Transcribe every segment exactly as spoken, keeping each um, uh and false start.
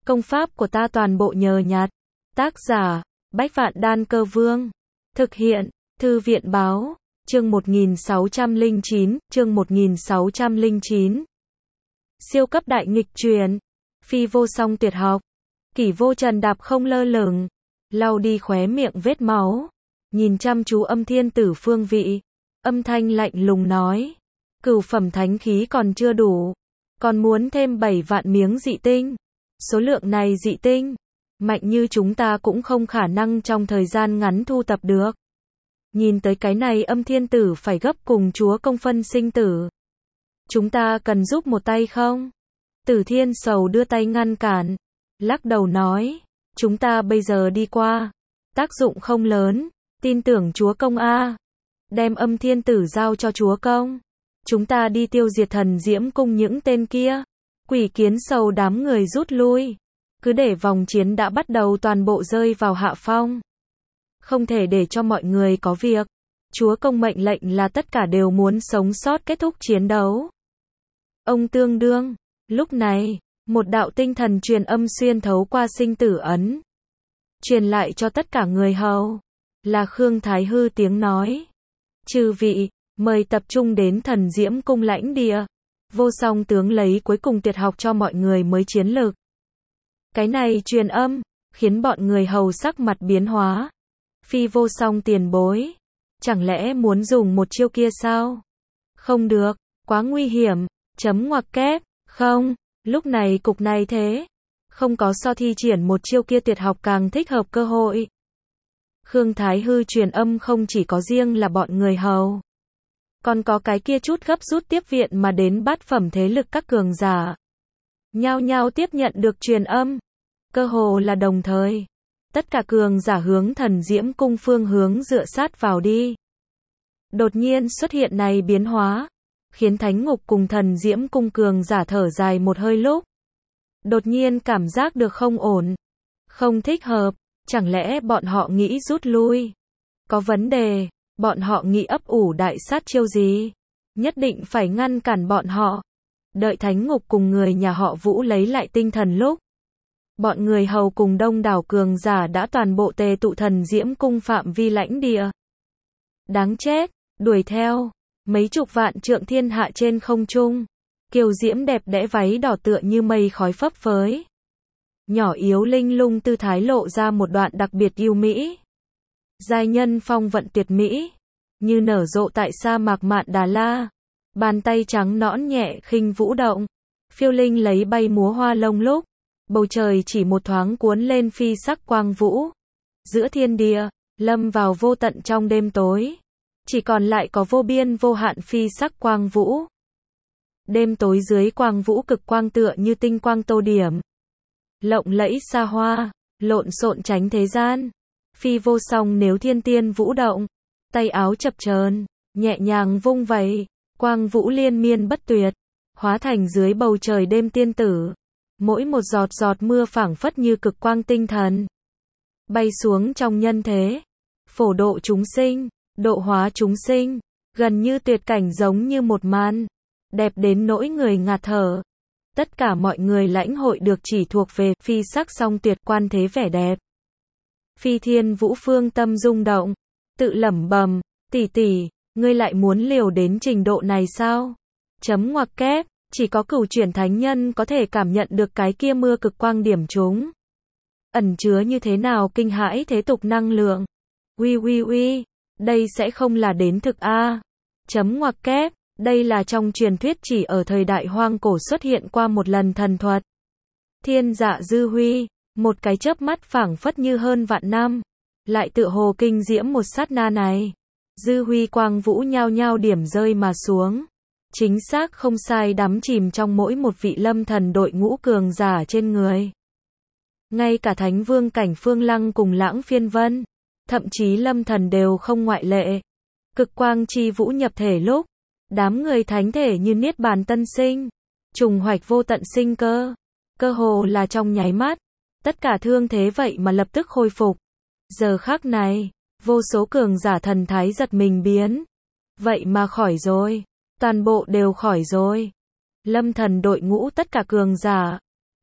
Công pháp của ta toàn bộ nhờ nhặt. Tác giả, Bách Vạn Đan Cơ Vương. Thực hiện, Thư viện Báo. Chương một nghìn sáu trăm lẻ chín, chương một nghìn sáu trăm lẻ chín. Siêu cấp đại nghịch truyền. Phi vô song tuyệt học. Kỷ vô trần đạp không lơ lửng, lau đi khóe miệng vết máu, nhìn chăm chú Âm Thiên Tử phương vị, âm thanh lạnh lùng nói: cửu phẩm thánh khí còn chưa đủ, còn muốn thêm bảy vạn miếng dị tinh. Số lượng này dị tinh, mạnh như chúng ta cũng không khả năng trong thời gian ngắn thu tập được. Nhìn tới cái này Âm Thiên Tử phải gấp cùng chúa công phân sinh tử. Chúng ta cần giúp một tay không? Tử Thiên Sầu đưa tay ngăn cản, lắc đầu nói: chúng ta bây giờ đi qua, tác dụng không lớn, tin tưởng chúa công a. Đem Âm Thiên Tử giao cho chúa công, chúng ta đi tiêu diệt Thần Diễm Cung những tên kia. Quỷ Kiến Sầu đám người rút lui, cứ để vòng chiến đã bắt đầu toàn bộ rơi vào hạ phong. Không thể để cho mọi người có việc. Chúa công mệnh lệnh là tất cả đều muốn sống sót kết thúc chiến đấu. Ông tương đương, lúc này, một đạo tinh thần truyền âm xuyên thấu qua sinh tử ấn, truyền lại cho tất cả người hầu, là Khương Thái Hư tiếng nói: chư vị, mời tập trung đến Thần Diễm Cung lãnh địa. Vô song tướng lấy cuối cùng tuyệt học cho mọi người mới chiến lực. Cái này truyền âm, khiến bọn người hầu sắc mặt biến hóa. Phi vô song tiền bối, chẳng lẽ muốn dùng một chiêu kia sao? Không được, quá nguy hiểm. Chấm ngoặc kép, không, lúc này cục này thế, không có so thi triển một chiêu kia tuyệt học càng thích hợp cơ hội. Khương Thái Hư truyền âm không chỉ có riêng là bọn người hầu, còn có cái kia chút gấp rút tiếp viện mà đến bát phẩm thế lực các cường giả. Nhao nhao tiếp nhận được truyền âm, cơ hồ là đồng thời. Tất cả cường giả hướng Thần Diễm Cung phương hướng dựa sát vào đi. Đột nhiên xuất hiện này biến hóa, khiến Thánh Ngục cùng Thần Diễm Cung cường giả thở dài một hơi lúc. Đột nhiên cảm giác được không ổn, không thích hợp, chẳng lẽ bọn họ nghĩ rút lui? Có vấn đề, bọn họ nghĩ ấp ủ đại sát chiêu gì? Nhất định phải ngăn cản bọn họ. Đợi Thánh Ngục cùng người nhà họ Vũ lấy lại tinh thần lúc, bọn người hầu cùng đông đảo cường giả đã toàn bộ tề tụ Thần Diễm Cung phạm vi lãnh địa. Đáng chết, đuổi theo. Mấy chục vạn trượng thiên hạ trên không trung, kiều diễm đẹp đẽ váy đỏ tựa như mây khói phấp phới. Nhỏ yếu linh lung tư thái lộ ra một đoạn đặc biệt yêu mỹ. Giai nhân phong vận tuyệt mỹ, như nở rộ tại sa mạc Mạn Đà La. Bàn tay trắng nõn nhẹ khinh vũ động, phiêu linh lấy bay múa hoa lông lúc, bầu trời chỉ một thoáng cuốn lên phi sắc quang vũ. Giữa thiên địa, lâm vào vô tận trong đêm tối. Chỉ còn lại có vô biên vô hạn phi sắc quang vũ. Đêm tối dưới quang vũ cực quang tựa như tinh quang tô điểm. Lộng lẫy xa hoa, lộn xộn tránh thế gian. Phi vô song nếu thiên tiên vũ động, tay áo chập chờn, nhẹ nhàng vung vẩy, quang vũ liên miên bất tuyệt, hóa thành dưới bầu trời đêm tiên tử. Mỗi một giọt giọt mưa phảng phất như cực quang tinh thần, bay xuống trong nhân thế, phổ độ chúng sinh. Độ hóa chúng sinh, gần như tuyệt cảnh giống như một màn, đẹp đến nỗi người ngạt thở. Tất cả mọi người lãnh hội được chỉ thuộc về phi sắc song tuyệt quan thế vẻ đẹp. Phi Thiên Vũ phương tâm rung động, tự lẩm bẩm, tỷ tỷ, ngươi lại muốn liều đến trình độ này sao? Chấm ngoặc kép, chỉ có cửu chuyển thánh nhân có thể cảm nhận được cái kia mưa cực quang điểm chúng. Ẩn chứa như thế nào kinh hãi thế tục năng lượng. Uy uy uy. Đây sẽ không là đến thực a. Chấm ngoặc kép, đây là trong truyền thuyết chỉ ở thời đại hoang cổ xuất hiện qua một lần thần thuật. Thiên Dạ Dư Huy, một cái chớp mắt phảng phất như hơn vạn năm, lại tựa hồ kinh diễm một sát na này. Dư Huy quang vũ nhao nhao điểm rơi mà xuống. Chính xác không sai đắm chìm trong mỗi một vị lâm thần đội ngũ cường giả trên người. Ngay cả Thánh Vương cảnh Phương Lăng cùng Lãng Phiên Vân, thậm chí lâm thần đều không ngoại lệ. Cực quang chi vũ nhập thể lúc, đám người thánh thể như niết bàn tân sinh, trùng hoạch vô tận sinh cơ, cơ hồ là trong nháy mắt, tất cả thương thế vậy mà lập tức khôi phục. Giờ khắc này, vô số cường giả thần thái giật mình biến, vậy mà khỏi rồi, toàn bộ đều khỏi rồi. Lâm thần đội ngũ tất cả cường giả,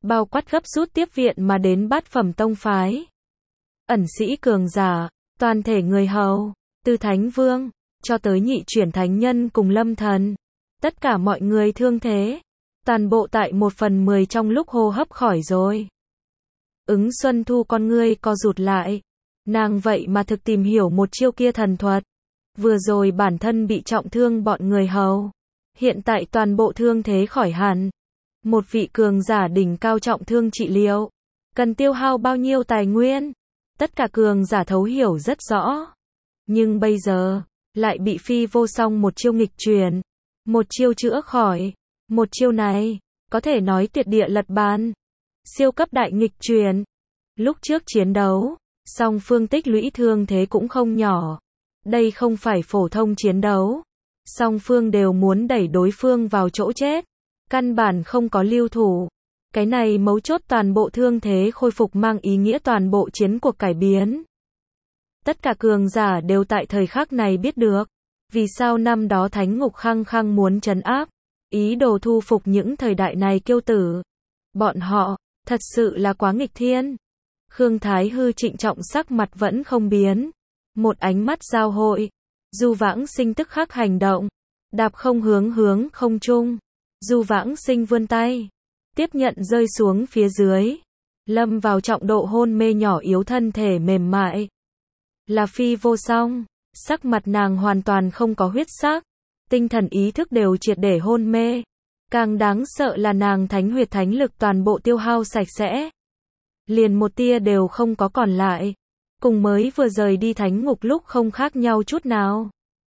bao quát gấp rút tiếp viện mà đến bát phẩm tông phái. Ẩn sĩ cường giả, toàn thể người hầu, từ thánh vương, cho tới nhị chuyển thánh nhân cùng lâm thần. Tất cả mọi người thương thế, toàn bộ tại một phần mười trong lúc hô hấp khỏi rồi. Ứng Xuân Thu con ngươi co rụt lại. Nàng vậy mà thực tìm hiểu một chiêu kia thần thuật. Vừa rồi bản thân bị trọng thương bọn người hầu. Hiện tại toàn bộ thương thế khỏi hẳn. Một vị cường giả đỉnh cao trọng thương trị liệu. Cần tiêu hao bao nhiêu tài nguyên. Tất cả cường giả thấu hiểu rất rõ. Nhưng bây giờ, lại bị Phi Vô Song một chiêu nghịch truyền. Một chiêu chữa khỏi. Một chiêu này, có thể nói tuyệt địa lật bàn. Siêu cấp đại nghịch truyền. Lúc trước chiến đấu, song phương tích lũy thương thế cũng không nhỏ. Đây không phải phổ thông chiến đấu. Song phương đều muốn đẩy đối phương vào chỗ chết. Căn bản không có lưu thủ. Cái này mấu chốt toàn bộ thương thế khôi phục mang ý nghĩa toàn bộ chiến cuộc cải biến. Tất cả cường giả đều tại thời khắc này biết được. Vì sao năm đó Thánh Ngục khăng khăng muốn trấn áp. Ý đồ thu phục những thời đại này kiêu tử. Bọn họ, thật sự là quá nghịch thiên. Khương Thái Hư trịnh trọng sắc mặt vẫn không biến. Một ánh mắt giao hội. Du Vãng Sinh tức khắc hành động. Đạp không hướng hướng không trung. Du Vãng Sinh vươn tay. Tiếp nhận rơi xuống phía dưới. Lâm vào trọng độ hôn mê nhỏ yếu thân thể mềm mại. Là Phi Vô Song. Sắc mặt nàng hoàn toàn không có huyết sắc. Tinh thần ý thức đều triệt để hôn mê. Càng đáng sợ là nàng thánh huyệt thánh lực toàn bộ tiêu hao sạch sẽ. Liền một tia đều không có còn lại. Cùng mới vừa rời đi thánh ngục lúc không khác nhau chút nào.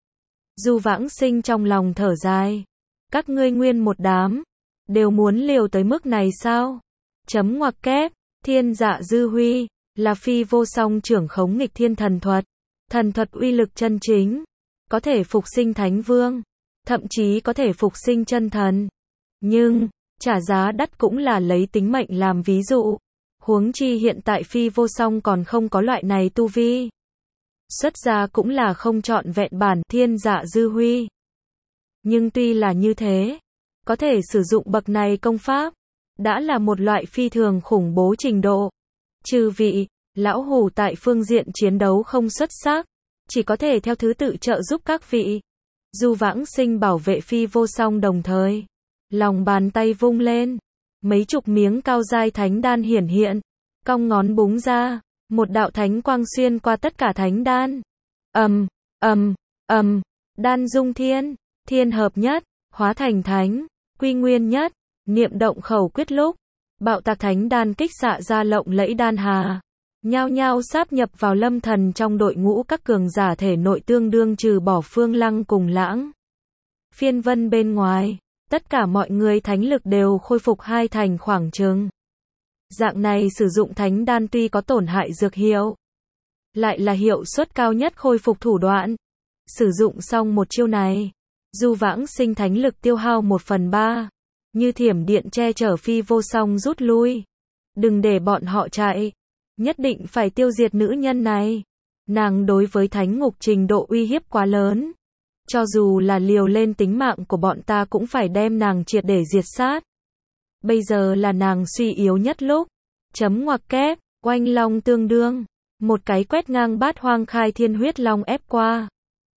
Du Vãng Sinh trong lòng thở dài. Các ngươi nguyên một đám. Đều muốn liều tới mức này sao? Chấm ngoặc kép. Thiên Dạ Dư Huy. Là Phi Vô Song trưởng khống nghịch thiên thần thuật. Thần thuật uy lực chân chính. Có thể phục sinh thánh vương. Thậm chí có thể phục sinh chân thần. Nhưng, trả giá đắt cũng là lấy tính mệnh làm ví dụ. Huống chi hiện tại Phi Vô Song còn không có loại này tu vi. Xuất gia cũng là không trọn vẹn bản Thiên Dạ Dư Huy. Nhưng tuy là như thế, có thể sử dụng bậc này công pháp, đã là một loại phi thường khủng bố trình độ. Trừ vị, lão hủ tại phương diện chiến đấu không xuất sắc, chỉ có thể theo thứ tự trợ giúp các vị. Du Vãng Sinh bảo vệ Phi Vô Song đồng thời. Lòng bàn tay vung lên. Mấy chục miếng cao giai thánh đan hiển hiện. Cong ngón búng ra. Một đạo thánh quang xuyên qua tất cả thánh đan. Ầm, ầm, ầm. Đan dung thiên. Thiên hợp nhất. Hóa thành thánh. Quy nguyên nhất. Niệm động khẩu quyết lúc. Bạo tạc thánh đan kích xạ ra lộng lẫy đan hà. Nhao nhao sáp nhập vào lâm thần trong đội ngũ các cường giả thể nội tương đương trừ bỏ Phương Lăng cùng Lãng Phiên Vân bên ngoài. Tất cả mọi người thánh lực đều khôi phục hai thành khoảng chừng. Dạng này sử dụng thánh đan tuy có tổn hại dược hiệu, lại là hiệu suất cao nhất khôi phục thủ đoạn. Sử dụng xong một chiêu này, Du Vãng Sinh thánh lực tiêu hao một phần ba. Như thiểm điện che chở Phi Vô Song rút lui. Đừng để bọn họ chạy. Nhất định phải tiêu diệt nữ nhân này. Nàng đối với thánh ngục trình độ uy hiếp quá lớn. Cho dù là liều lên tính mạng của bọn ta cũng phải đem nàng triệt để diệt sát. Bây giờ là nàng suy yếu nhất lúc. Chấm ngoặc kép, oanh long tương đương. Một cái quét ngang bát hoang khai thiên huyết long ép qua.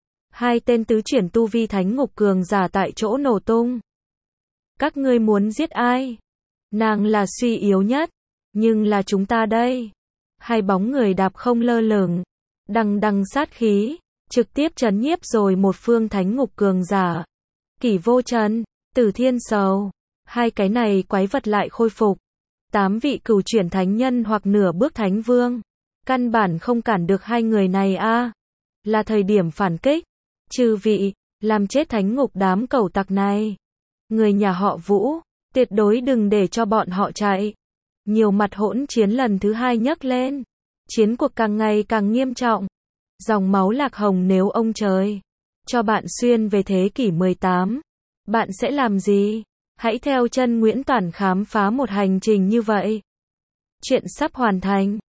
Hai tên tứ chuyển tu vi thánh ngục cường giả tại chỗ nổ tung. Các ngươi muốn giết ai? Nàng là suy yếu nhất. Nhưng là chúng ta đây. Hai bóng người đạp không lơ lửng. Đằng đằng sát khí. Trực tiếp trấn nhiếp rồi một phương thánh ngục cường giả. Kỷ Vô Trần, Tử Thiên Sầu. Hai cái này quái vật lại khôi phục. Tám vị cửu chuyển thánh nhân hoặc nửa bước thánh vương. Căn bản không cản được hai người này a. À, là thời điểm phản kích. Trừ vị, làm chết thánh ngục đám cẩu tặc này. Người nhà họ Vũ, tuyệt đối đừng để cho bọn họ chạy. Nhiều mặt hỗn chiến lần thứ hai nhấc lên. Chiến cuộc càng ngày càng nghiêm trọng. Dòng máu lạc hồng nếu ông trời cho bạn xuyên về thế kỷ mười tám, bạn sẽ làm gì? Hãy theo chân Nguyễn Toản khám phá một hành trình như vậy. Chuyện sắp hoàn thành.